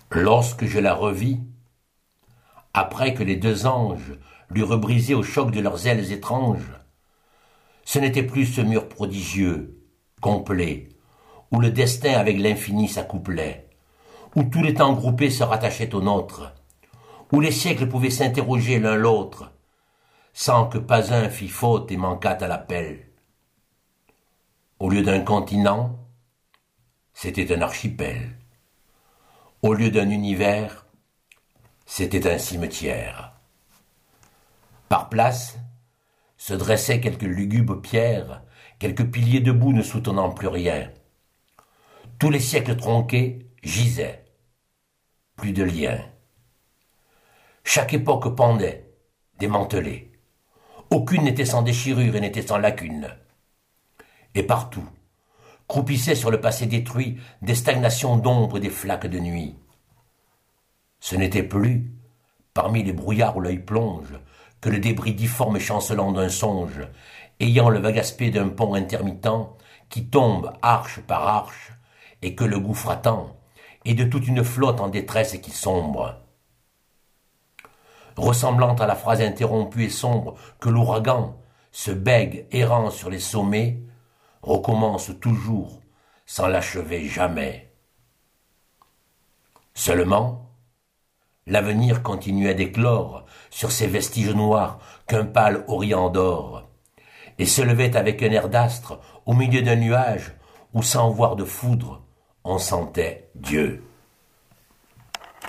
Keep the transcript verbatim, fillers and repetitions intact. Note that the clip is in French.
Lorsque je la revis, après que les deux anges l'eurent brisée au choc de leurs ailes étranges, ce n'était plus ce mur prodigieux, complet, où le destin avec l'infini s'accouplait, où tous les temps groupés se rattachaient au nôtre, où les siècles pouvaient s'interroger l'un l'autre, sans que pas un fît faute et manquât à l'appel. Au lieu d'un continent, c'était un archipel. Au lieu d'un univers, c'était un cimetière. Par place, se dressaient quelques lugubres pierres, quelques piliers debout ne soutenant plus rien. Tous les siècles tronqués gisaient. Plus de liens. Chaque époque pendait, démantelée. Aucune n'était sans déchirure et n'était sans lacune. Et partout, croupissaient sur le passé détruit des stagnations d'ombre et des flaques de nuit. Ce n'était plus, parmi les brouillards où l'œil plonge, que le débris difforme et chancelant d'un songe, ayant le vague aspect d'un pont intermittent qui tombe arche par arche, et que le gouffre attend, et de toute une flotte en détresse qui sombre. Ressemblant à la phrase interrompue et sombre que l'ouragan, ce bègue errant sur les sommets, recommence toujours, sans l'achever jamais. Seulement, l'avenir continuait d'éclore sur ces vestiges noirs qu'un pâle orient dore, et se levait avec un air d'astre au milieu d'un nuage où, sans voir de foudre, on sentait Dieu.